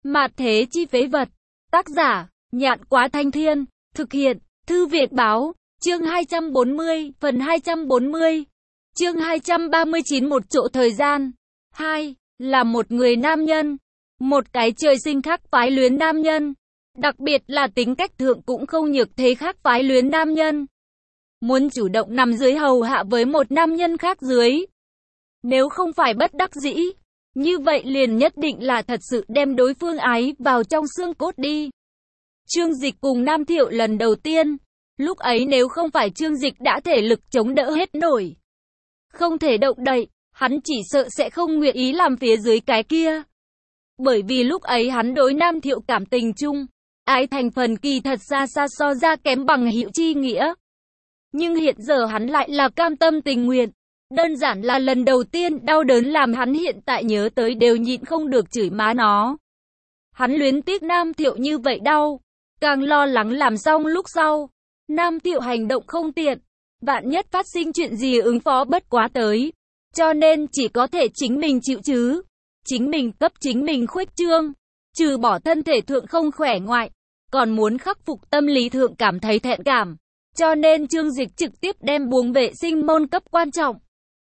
Mạt thế chi phế vật. Tác giả, Nhạn Quá Thanh Thiên. Thực hiện, Thư Việt Báo. Chương 240, phần 240. Chương 239 một chỗ thời gian. 2. Là một người nam nhân. Một cái trời sinh khác phái luyến nam nhân. Đặc biệt là tính cách thượng cũng không nhược thế khác phái luyến nam nhân. Muốn chủ động nằm dưới hầu hạ với một nam nhân khác dưới. Nếu không phải bất đắc dĩ, như vậy liền nhất định là thật sự đem đối phương ái vào trong xương cốt đi. Trương Dịch cùng Nam Thiệu lần đầu tiên, lúc ấy nếu không phải Trương Dịch đã thể lực chống đỡ hết nổi, không thể động đậy, hắn chỉ sợ sẽ không nguyện ý làm phía dưới cái kia. Bởi vì lúc ấy hắn đối Nam Thiệu cảm tình chung, ái thành phần kỳ thật xa xa so ra kém bằng hữu chi nghĩa. Nhưng hiện giờ hắn lại là cam tâm tình nguyện. Đơn giản là lần đầu tiên đau đớn làm hắn hiện tại nhớ tới đều nhịn không được chửi má nó. Hắn luyến tiếc Nam Thiệu như vậy đau, càng lo lắng làm xong lúc sau. Nam Thiệu hành động không tiện, vạn nhất phát sinh chuyện gì ứng phó bất quá tới. Cho nên chỉ có thể chính mình chịu chứ. Chính mình cấp chính mình khuếch trương. Trừ bỏ thân thể thượng không khỏe ngoại, còn muốn khắc phục tâm lý thượng cảm thấy thẹn cảm. Cho nên Trương Dịch trực tiếp đem buồng vệ sinh môn cấp quan trọng.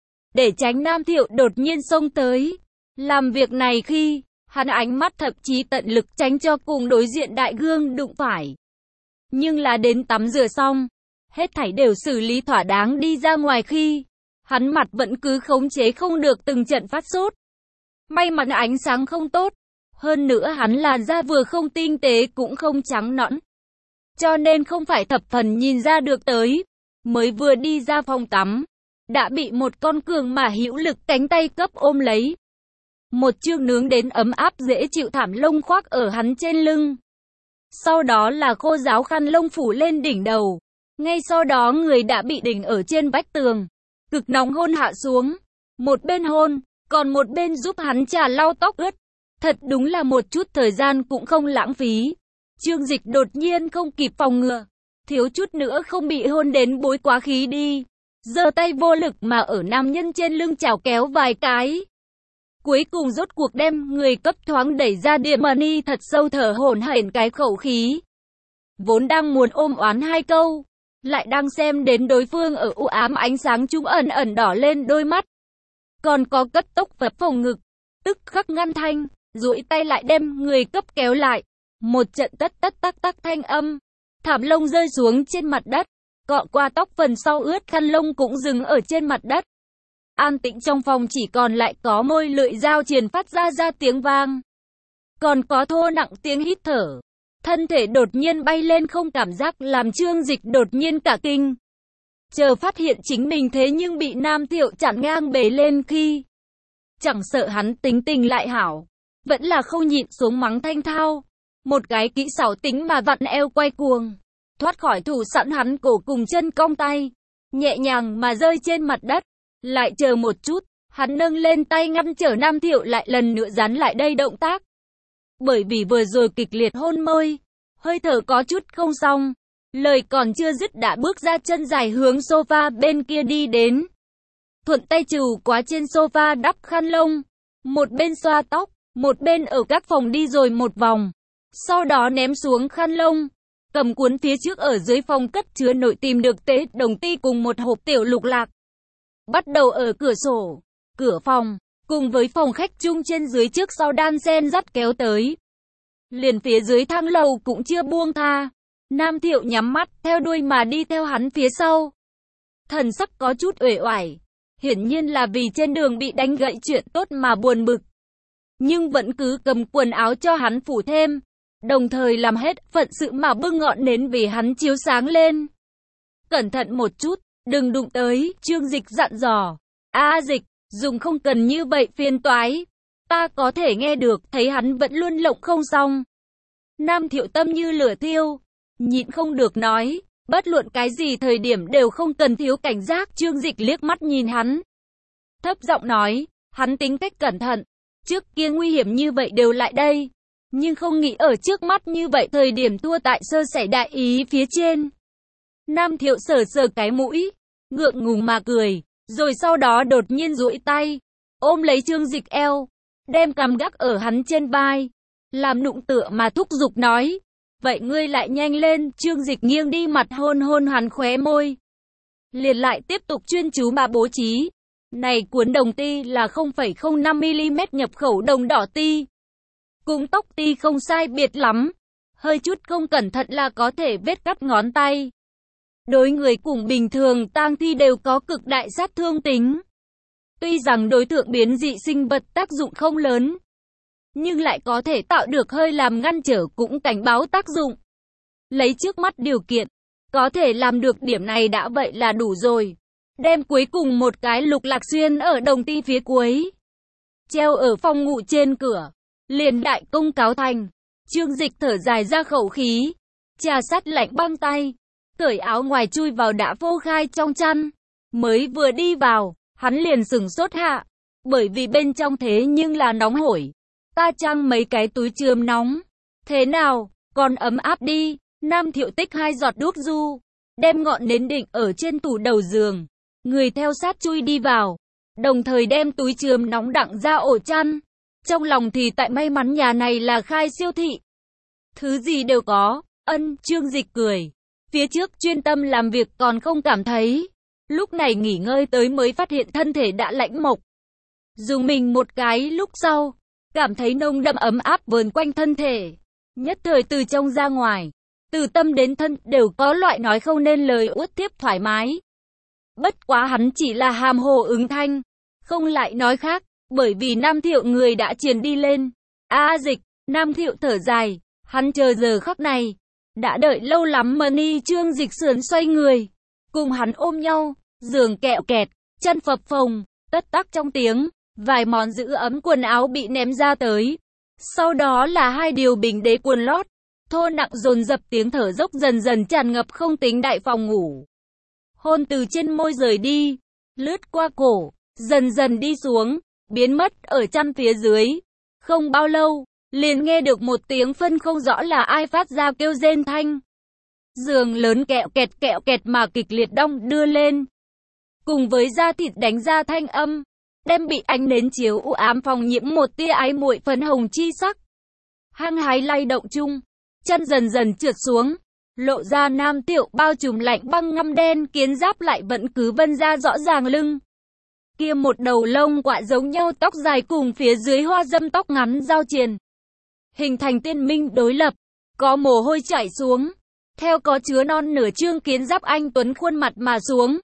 Để tránh Nam Thiệu đột nhiên xông tới. Làm việc này khi, hắn ánh mắt thậm chí tận lực tránh cho cùng đối diện đại gương đụng phải. Nhưng là đến tắm rửa xong, hết thảy đều xử lý thỏa đáng đi ra ngoài khi, hắn mặt vẫn cứ khống chế không được từng trận phát sốt. May mắn ánh sáng không tốt, hơn nữa hắn làn da vừa không tinh tế cũng không trắng nõn. Cho nên không phải thập phần nhìn ra được tới, mới vừa đi ra phòng tắm, đã bị một con cường mà hữu lực cánh tay cấp ôm lấy. Một chương nướng đến ấm áp dễ chịu thảm lông khoác ở hắn trên lưng. Sau đó là khô ráo khăn lông phủ lên đỉnh đầu. Ngay sau đó người đã bị đỉnh ở trên vách tường. Cực nóng hôn hạ xuống. Một bên hôn, còn một bên giúp hắn trà lau tóc ướt. Thật đúng là một chút thời gian cũng không lãng phí. Trương Dịch đột nhiên không kịp phòng ngừa. Thiếu chút nữa không bị hôn đến bối quá khí đi. Giơ tay vô lực mà ở nam nhân trên lưng chảo kéo vài cái. Cuối cùng rốt cuộc đem người cấp thoáng đẩy ra địa mani thật sâu thở hổn hển cái khẩu khí. Vốn đang muốn ôm oán hai câu, lại đang xem đến đối phương ở u ám ánh sáng trung ẩn ẩn đỏ lên đôi mắt. Còn có cất tốc phập phồng ngực, tức khắc ngăn thanh, duỗi tay lại đem người cấp kéo lại. Một trận tất tất tắc tắc thanh âm, thảm lông rơi xuống trên mặt đất. Cọ qua tóc phần sau ướt khăn lông cũng dừng ở trên mặt đất. An tĩnh trong phòng chỉ còn lại có môi lưỡi dao triền phát ra tiếng vang. Còn có thô nặng tiếng hít thở. Thân thể đột nhiên bay lên không cảm giác làm Trương Dịch đột nhiên cả kinh. Chờ phát hiện chính mình thế nhưng bị Nam Thiệu chặn ngang bế lên khi. Chẳng sợ hắn tính tình lại hảo. Vẫn là không nhịn xuống mắng thanh thao. Một cái kỹ xảo tính mà vặn eo quay cuồng. Thoát khỏi thủ sẵn hắn cổ cùng chân cong tay. Nhẹ nhàng mà rơi trên mặt đất. Lại chờ một chút, hắn nâng lên tay ngăn trở Nam Thiệu lại lần nữa dán lại đây động tác. Bởi vì vừa rồi kịch liệt hôn môi, hơi thở có chút không xong. Lời còn chưa dứt đã bước ra chân dài hướng sofa bên kia đi đến. Thuận tay trù quá trên sofa đắp khăn lông. Một bên xoa tóc, một bên ở các phòng đi rồi một vòng. Sau đó ném xuống khăn lông. Cầm cuốn phía trước ở dưới phòng cất chứa nội tìm được tế đồng ti cùng một hộp tiểu lục lạc. Bắt đầu ở cửa sổ, cửa phòng, cùng với phòng khách chung trên dưới trước sau đan sen dắt kéo tới. Liền phía dưới thang lầu cũng chưa buông tha. Nam Thiệu nhắm mắt, theo đuôi mà đi theo hắn phía sau. Thần sắc có chút uể oải. Hiển nhiên là vì trên đường bị đánh gãy chuyện tốt mà buồn bực. Nhưng vẫn cứ cầm quần áo cho hắn phủ thêm. Đồng thời làm hết phận sự mà bưng ngọn nến vì hắn chiếu sáng lên. Cẩn thận một chút. Đừng đụng tới, Trương Dịch dặn dò. Dịch, dùng không cần như vậy phiền toái. Ta có thể nghe được, thấy hắn vẫn luôn lộng không xong. Nam Thiệu tâm như lửa thiêu. Nhịn không được nói, bất luận cái gì thời điểm đều không cần thiếu cảnh giác. Trương Dịch liếc mắt nhìn hắn. Thấp giọng nói, hắn tính cách cẩn thận. Trước kia nguy hiểm như vậy đều lại đây. Nhưng không nghĩ ở trước mắt như vậy thời điểm thua tại sơ sẩy đại ý phía trên. Nam Thiệu sờ sờ cái mũi. Ngượng ngùng mà cười, rồi sau đó đột nhiên duỗi tay, ôm lấy Trương Dịch eo, đem cằm gác ở hắn trên vai, làm nụng tựa mà thúc giục nói. Vậy ngươi lại nhanh lên, Trương Dịch nghiêng đi mặt hôn hôn hắn khóe môi. Liền lại tiếp tục chuyên chú mà bố trí. Này cuốn đồng ti là 0,05mm nhập khẩu đồng đỏ ti. Cùng tóc ti không sai biệt lắm. Hơi chút không cẩn thận là có thể vết cắt ngón tay. Đối người cùng bình thường tang thi đều có cực đại sát thương tính. Tuy rằng đối tượng biến dị sinh vật tác dụng không lớn, nhưng lại có thể tạo được hơi làm ngăn trở cũng cảnh báo tác dụng. Lấy trước mắt điều kiện, có thể làm được điểm này đã vậy là đủ rồi. Đem cuối cùng một cái lục lạc xuyên ở đồng ti phía cuối. Treo ở phòng ngủ trên cửa. Liền đại công cáo thành. Trương Dịch thở dài ra khẩu khí. Trà sát lạnh băng tay. Cởi áo ngoài chui vào đã phô khai trong chăn. Mới vừa đi vào, hắn liền sửng sốt hạ. Bởi vì bên trong thế nhưng là nóng hổi. Ta trang mấy cái túi chườm nóng. Thế nào, còn ấm áp đi. Nam Thiệu tích 2 giọt đuốc du. Đem ngọn nến định ở trên tủ đầu giường. Người theo sát chui đi vào. Đồng thời đem túi chườm nóng đặng ra ổ chăn. Trong lòng thì tại may mắn nhà này là khai siêu thị. Thứ gì đều có. Trương Dịch cười. Phía trước chuyên tâm làm việc còn không cảm thấy. Lúc này nghỉ ngơi tới mới phát hiện thân thể đã lãnh mộc. Dùng mình một cái lúc sau. Cảm thấy nồng đậm ấm áp vờn quanh thân thể. Nhất thời từ trong ra ngoài. Từ tâm đến thân đều có loại nói không nên lời uất tiếp thoải mái. Bất quá hắn chỉ là hàm hồ ứng thanh. Không lại nói khác. Bởi vì Nam Thiệu người đã truyền đi lên. Dịch, Nam Thiệu thở dài. Hắn chờ giờ khắc này. Đã đợi lâu lắm mà ni. Trương Dịch sườn xoay người. Cùng hắn ôm nhau. Giường kẹo kẹt. Chân phập phồng. Tất tắc trong tiếng. Vài món giữ ấm quần áo bị ném ra tới. Sau đó là 2 điều bình đế quần lót. Thô nặng dồn dập tiếng thở dốc dần dần tràn ngập không tính đại phòng ngủ. Hôn từ trên môi rời đi. Lướt qua cổ. Dần dần đi xuống. Biến mất ở chăn phía dưới. Không bao lâu, liền nghe được một tiếng phân không rõ là ai phát ra kêu rên thanh. Giường lớn kẹo kẹt mà kịch liệt đong đưa lên. Cùng với da thịt đánh ra thanh âm. Đem bị ánh nến chiếu u ám phòng nhiễm một tia ái muội phấn hồng chi sắc. Hăng hái lay động chung. Chân dần dần trượt xuống. Lộ ra Nam Thiệu bao trùm lạnh băng ngăm đen kiến giáp lại vẫn cứ vân ra rõ ràng lưng. Kia một đầu lông quạ giống nhau tóc dài cùng phía dưới hoa dâm tóc ngắn giao triền. Hình thành tiên minh đối lập. Có mồ hôi chảy xuống. Theo có chứa non nửa trương kiến giáp anh tuấn khuôn mặt mà xuống.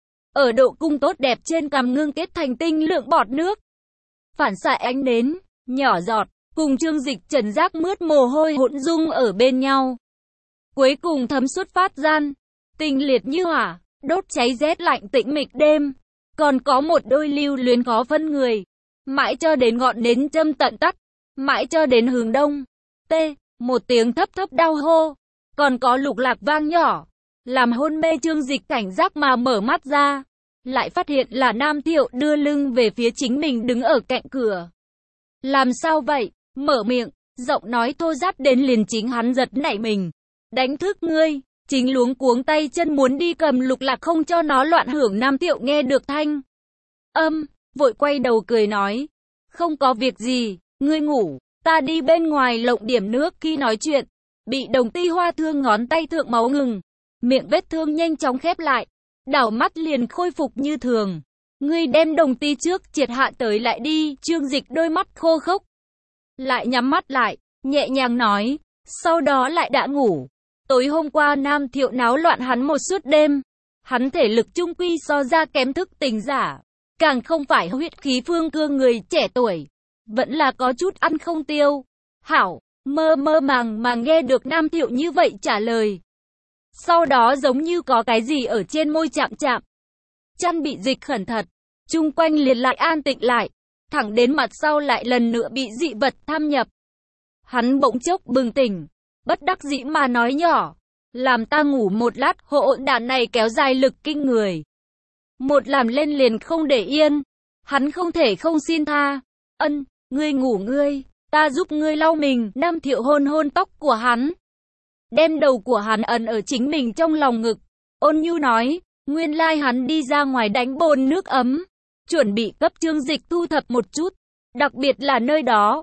Ở độ cung tốt đẹp trên cằm ngưng kết thành tinh lượng bọt nước. Phản xạ ánh nến, nhỏ giọt, cùng Trương Dịch trần giác mướt mồ hôi hỗn dung ở bên nhau. Cuối cùng thấm xuất phát gian. Tình liệt như hỏa, đốt cháy rét lạnh tĩnh mịch đêm. Còn có một đôi lưu luyến khó phân người. Mãi cho đến ngọn nến châm tận tắt. Mãi cho đến hướng đông. Một tiếng thấp thấp đau hô. Còn có lục lạc vang nhỏ. Làm hôn mê Trương Dịch cảnh giác mà mở mắt ra. Lại phát hiện là Nam Thiệu đưa lưng về phía chính mình đứng ở cạnh cửa. Làm sao vậy? Mở miệng. Giọng nói thô ráp đến liền chính hắn giật nảy mình. Đánh thức ngươi. Chính luống cuống tay chân muốn đi cầm lục lạc không cho nó loạn hưởng. Nam Thiệu nghe được thanh vội quay đầu cười nói. Không có việc gì, ngươi ngủ, ta đi bên ngoài lộng điểm nước. Khi nói chuyện, bị đồng ti hoa thương ngón tay thượng máu ngừng. Miệng vết thương nhanh chóng khép lại. Đảo mắt liền khôi phục như thường. Ngươi đem đồng ti trước triệt hạ tới lại đi. Trương Dịch đôi mắt khô khốc. Lại nhắm mắt lại, nhẹ nhàng nói. Sau đó lại đã ngủ. Tối hôm qua Nam Thiệu náo loạn hắn một suốt đêm. Hắn thể lực trung quy so ra kém thức tỉnh giả. Càng không phải huyết khí phương cương người trẻ tuổi. Vẫn là có chút ăn không tiêu. Hảo, mơ màng nghe được Nam Thiệu như vậy trả lời. Sau đó giống như có cái gì ở trên môi chạm. Chăn bị dịch khẩn thật. Chung quanh liền lại an tĩnh lại. Thẳng đến mặt sau lại lần nữa bị dị vật thâm nhập. Hắn bỗng chốc bừng tỉnh. Bất đắc dĩ mà nói nhỏ. Làm ta ngủ một lát, hỗn đản này kéo dài lực kinh người. Một làm lên liền không để yên. Hắn không thể không xin tha. Ngươi ngủ ngươi, ta giúp ngươi lau mình. Nam Thiệu hôn hôn tóc của hắn. Đem đầu của hắn ấn ở chính mình trong lòng ngực. Ôn nhu nói, nguyên lai hắn đi ra ngoài đánh bồn nước ấm. Chuẩn bị cấp Trương Dịch thu thập một chút. Đặc biệt là nơi đó.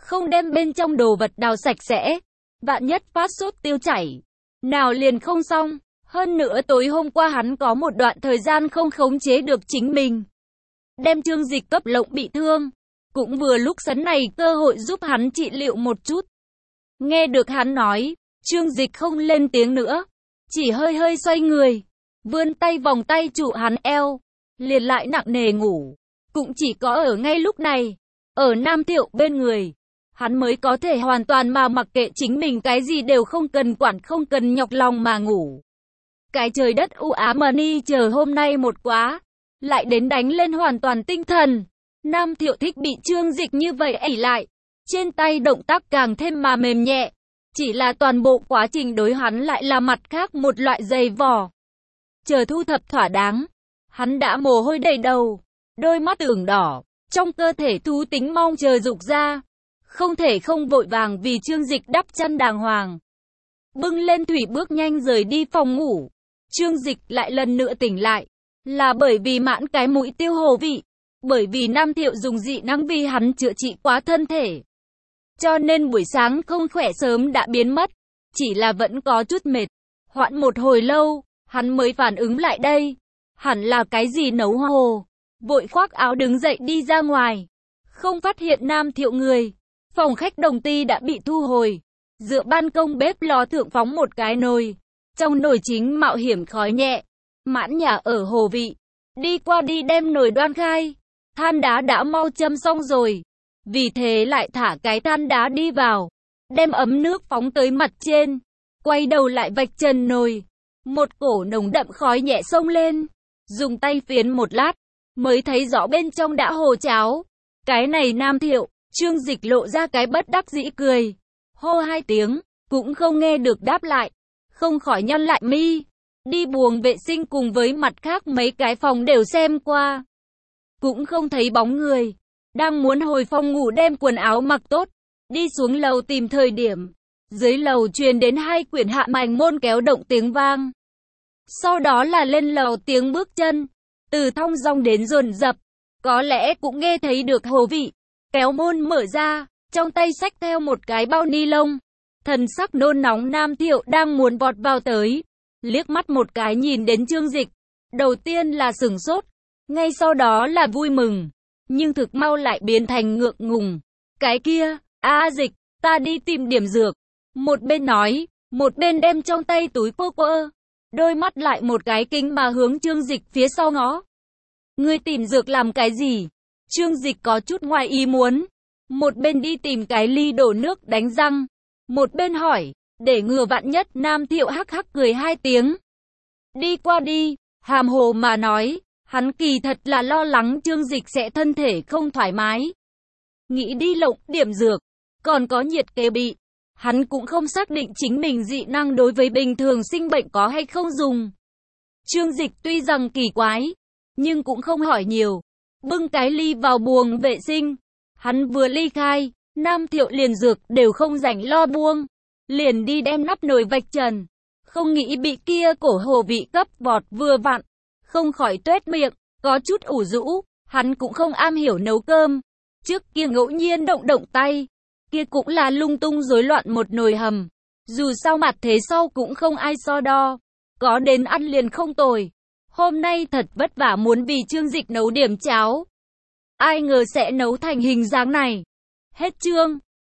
không đem bên trong đồ vật đào sạch sẽ. Vạn nhất phát sốt tiêu chảy, nào liền không xong. Hơn nữa tối hôm qua hắn có một đoạn thời gian không khống chế được chính mình, đem Trương Dịch cấp lộng bị thương. Cũng vừa lúc sấn này cơ hội giúp hắn trị liệu một chút. Nghe được hắn nói, Trương Dịch không lên tiếng nữa, chỉ hơi hơi xoay người, vươn tay vòng tay trụ hắn eo, liền lại nặng nề ngủ. Cũng chỉ có ở ngay lúc này, ở Nam Thiệu bên người, hắn mới có thể hoàn toàn mà mặc kệ chính mình, cái gì đều không cần quản, không cần nhọc lòng mà ngủ. Cái trời đất u ám mà ni chờ hôm nay một quá, lại đến đánh lên hoàn toàn tinh thần. Nam Thiệu thích bị Trương Dịch như vậy ỷ lại, trên tay động tác càng thêm mà mềm nhẹ. Chỉ là toàn bộ quá trình đối hắn lại là mặt khác một loại dày vò. Chờ thu thập thỏa đáng, hắn đã mồ hôi đầy đầu, đôi mắt ửng đỏ, trong cơ thể thú tính mong chờ dục ra. Không thể không vội vàng vì Trương Dịch đắp chăn đàng hoàng. Bưng lên thủy bước nhanh rời đi phòng ngủ. Trương Dịch lại lần nữa tỉnh lại, là bởi vì mãn cái mũi tiêu hồ vị. Bởi vì Nam Thiệu dùng dị năng vì hắn chữa trị quá thân thể, cho nên buổi sáng không khỏe sớm đã biến mất. Chỉ là vẫn có chút mệt. Hoãn một hồi lâu, hắn mới phản ứng lại đây. Hẳn là cái gì nấu hồ. Vội khoác áo đứng dậy đi ra ngoài. Không phát hiện Nam Thiệu người. Phòng khách Đồng Ty đã bị thu hồi. Dựa ban công bếp lò thượng phóng một cái nồi. Trong nồi chính mạo hiểm khói nhẹ. Mãn nhà ở hồ vị. Đi qua đi đem nồi đoan khai. Than đá đã mau châm xong rồi. Vì thế lại thả cái than đá đi vào. Đem ấm nước phóng tới mặt trên. Quay đầu lại vạch trần nồi. Một cổ nồng đậm khói nhẹ xông lên. Dùng tay phiến một lát, mới thấy rõ bên trong đã hồ cháo. Cái này Nam Thiệu, Trương Dịch lộ ra cái bất đắc dĩ cười. Hô hai tiếng, cũng không nghe được đáp lại. Không khỏi nhăn lại mi. Đi buồng vệ sinh cùng với mặt khác mấy cái phòng đều xem qua. Cũng không thấy bóng người. Đang muốn hồi phòng ngủ đem quần áo mặc tốt, đi xuống lầu tìm thời điểm. Dưới lầu truyền đến hai quyển hạ mảnh môn kéo động tiếng vang. Sau đó là lên lầu tiếng bước chân. Từ thong dong đến dồn dập. Có lẽ cũng nghe thấy được hồ vị. Kéo môn mở ra, trong tay xách theo một cái bao ni lông. Thần sắc nôn nóng Nam Thiệu đang muốn vọt vào tới. Liếc mắt một cái nhìn đến Trương Dịch. Đầu tiên là sửng sốt. Ngay sau đó là vui mừng. Nhưng thực mau lại biến thành ngượng ngùng. Cái kia, Dịch, ta đi tìm điểm dược. Một bên nói, một bên đem trong tay túi quơ quơ. Đôi mắt lại một cái kinh mà hướng Trương Dịch phía sau ngó. Ngươi tìm dược làm cái gì? Trương Dịch có chút ngoài ý muốn. Một bên đi tìm cái ly đổ nước đánh răng. Một bên hỏi, để ngừa vạn nhất. Nam Thiệu hắc hắc cười hai tiếng. Đi qua đi, hàm hồ mà nói. Hắn kỳ thật là lo lắng Trương Dịch sẽ thân thể không thoải mái. Nghĩ đi lộng điểm dược, còn có nhiệt kế bị. Hắn cũng không xác định chính mình dị năng đối với bình thường sinh bệnh có hay không dùng. Trương Dịch tuy rằng kỳ quái, nhưng cũng không hỏi nhiều. Bưng cái ly vào buồng vệ sinh. Hắn vừa ly khai, Nam Thiệu liền dược đều không rảnh lo buông. Liền đi đem nắp nồi vạch trần. Không nghĩ bị kia cổ hồ vị cấp vọt vừa vặn. Không khỏi tuét miệng, có chút ủ rũ. Hắn cũng không am hiểu nấu cơm. Trước kia ngẫu nhiên động tay. Kia cũng là lung tung rối loạn một nồi hầm. Dù sao mặt thế sau cũng không ai so đo. Có đến ăn liền không tồi. Hôm nay thật vất vả muốn vì Trương Dịch nấu điểm cháo. Ai ngờ sẽ nấu thành hình dáng này. Hết chương.